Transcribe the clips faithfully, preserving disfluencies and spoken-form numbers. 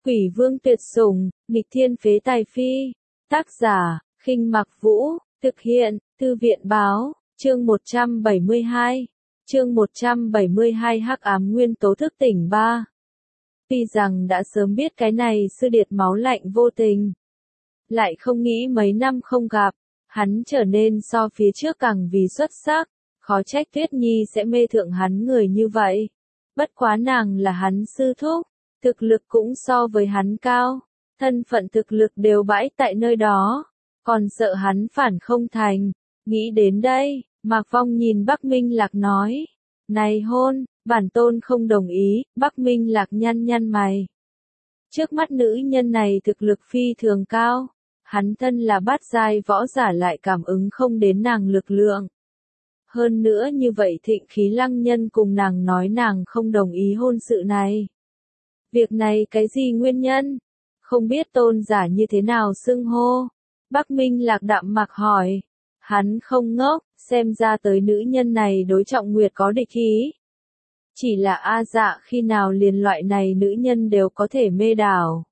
Quỷ vương tuyệt sủng, nghịch thiên phế tài phi. Tác giả, Khinh Mặc Vũ, thực hiện, Thư viện báo, chương một trăm bảy mươi hai. Chương một trăm bảy mươi hai Hắc ám nguyên tố thức tỉnh ba. Tuy rằng đã sớm biết cái này sư điệt máu lạnh vô tình, lại không nghĩ mấy năm không gặp, hắn trở nên so phía trước càng vì xuất sắc, khó trách Tuyết Nhi sẽ mê thượng hắn người như vậy. Bất quá nàng là hắn sư thúc, thực lực cũng so với hắn cao, thân phận thực lực đều bãi tại nơi đó, còn sợ hắn phản không thành. Nghĩ đến đây, Mạc Vong nhìn Bắc Minh Lạc nói, này hôn, bản tôn không đồng ý. Bắc Minh Lạc nhăn nhăn mày. Trước mắt nữ nhân này thực lực phi thường cao, hắn thân là bát giai võ giả lại cảm ứng không đến nàng lực lượng. Hơn nữa như vậy Thịnh Khí Lăng Nhân cùng nàng nói nàng không đồng ý hôn sự này. Việc này cái gì nguyên nhân? Không biết tôn giả như thế nào xưng hô? Bắc Minh Lạc đạm mạc hỏi. Hắn không ngốc, xem ra tới nữ nhân này đối Trọng Nguyệt có địch ý. Chỉ là A Dạ khi nào liền loại này nữ nhân đều có thể mê đảo.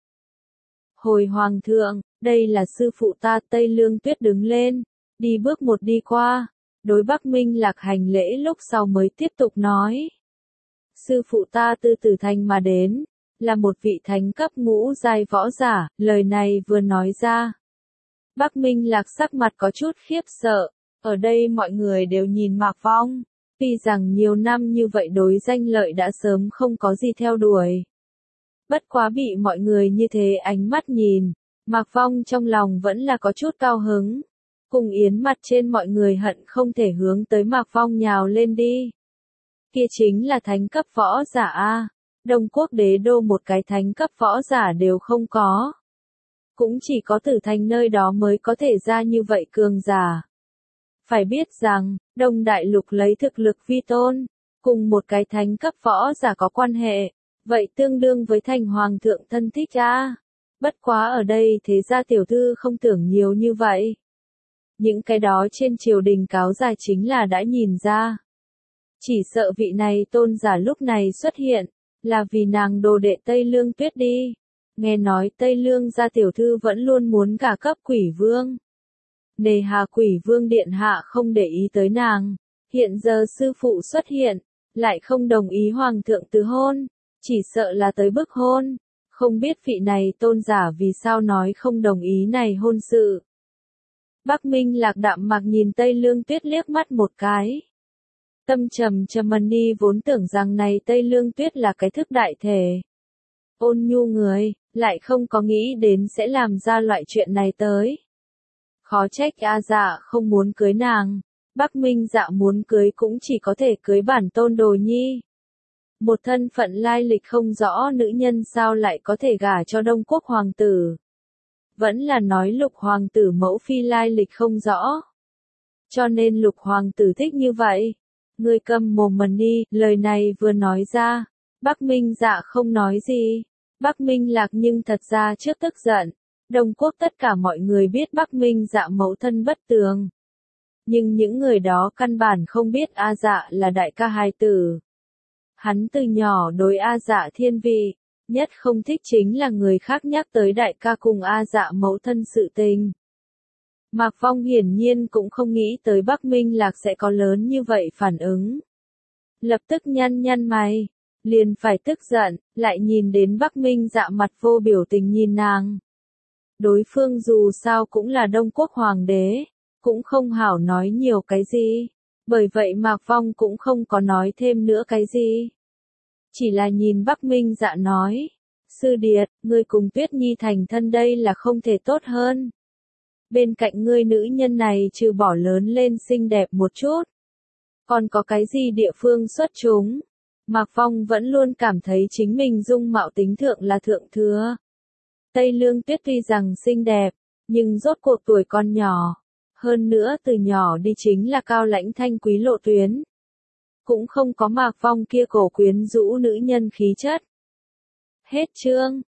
Hồi hoàng thượng, đây là sư phụ ta. Tây Lương Tuyết đứng lên, đi bước một đi qua, đối Bắc Minh Lạc hành lễ lúc sau mới tiếp tục nói. Sư phụ ta từ Tử Thành mà đến, là một vị thánh cấp ngũ giai võ giả. Lời này vừa nói ra, Bắc Minh Lạc sắc mặt có chút khiếp sợ. Ở đây mọi người đều nhìn Mạc Vong, tuy rằng nhiều năm như vậy đối danh lợi đã sớm không có gì theo đuổi. Bất quá bị mọi người như thế ánh mắt nhìn, Mạc Vong trong lòng vẫn là có chút cao hứng. Cùng yến mặt trên mọi người hận không thể hướng tới Mạc Vong nhào lên đi. Kia chính là thánh cấp võ giả A, Đông Quốc đế đô một cái thánh cấp võ giả đều không có. Cũng chỉ có Tử Thành nơi đó mới có thể ra như vậy cường giả. Phải biết rằng, Đông Đại Lục lấy thực lực vi tôn, cùng một cái thánh cấp võ giả có quan hệ, vậy tương đương với thành hoàng thượng thân thích a. Bất quá ở đây thế gia tiểu thư không tưởng nhiều như vậy. Những cái đó trên triều đình cáo dài chính là đã nhìn ra. Chỉ sợ vị này tôn giả lúc này xuất hiện, là vì nàng đồ đệ Tây Lương Tuyết đi. Nghe nói Tây Lương gia tiểu thư vẫn luôn muốn gả cấp Quỷ Vương. Nề hà Quỷ Vương điện hạ không để ý tới nàng, hiện giờ sư phụ xuất hiện, lại không đồng ý hoàng thượng từ hôn, chỉ sợ là tới bức hôn, không biết vị này tôn giả vì sao nói không đồng ý này hôn sự. Bắc Minh Lạc đạm mạc nhìn Tây Lương Tuyết liếc mắt một cái. Tâm trầm trầm Mani vốn tưởng rằng này Tây Lương Tuyết là cái thức đại thể, ôn nhu người, lại không có nghĩ đến sẽ làm ra loại chuyện này tới. Khó trách A Dạ không muốn cưới nàng, Bắc Minh Dạ muốn cưới cũng chỉ có thể cưới bản tôn Đồ Nhi. Một thân phận lai lịch không rõ nữ nhân sao lại có thể gả cho Đông Quốc hoàng tử. Vẫn là nói Lục hoàng tử mẫu phi lai lịch không rõ, cho nên Lục hoàng tử thích như vậy. Ngươi câm mồm Mani, lời này vừa nói ra, Bắc Minh Dạ không nói gì. Bắc Minh Lạc nhưng thật ra trước tức giận. Đông Quốc tất cả mọi người biết Bắc Minh Dạ mẫu thân bất tường. Nhưng những người đó căn bản không biết A Dạ là đại ca hài tử. Hắn từ nhỏ đối A Dạ thiên vị, nhất không thích chính là người khác nhắc tới đại ca cùng A Dạ mẫu thân sự tình. Mạc Vong hiển nhiên cũng không nghĩ tới Bắc Minh Lạc sẽ có lớn như vậy phản ứng. Lập tức nhăn nhăn mày, liền phải tức giận, lại nhìn đến Bắc Minh Dạ mặt vô biểu tình nhìn nàng. Đối phương dù sao cũng là Đông Quốc hoàng đế, cũng không hảo nói nhiều cái gì, bởi vậy Mạc Vong cũng không có nói thêm nữa cái gì. Chỉ là nhìn Bắc Minh Dạ nói, sư điệt, ngươi cùng Tuyết Nhi thành thân đây là không thể tốt hơn. Bên cạnh ngươi nữ nhân này trừ bỏ lớn lên xinh đẹp một chút, còn có cái gì địa phương xuất chúng. Mạc Vong vẫn luôn cảm thấy chính mình dung mạo tính thượng là thượng thừa. Tây Lương Tuyết tuy rằng xinh đẹp, nhưng rốt cuộc tuổi còn nhỏ. Hơn nữa từ nhỏ đi chính là cao lãnh thanh quý lộ tuyến. Cũng không có Mạc Vong kia cổ quyến rũ nữ nhân khí chất. Hết chương.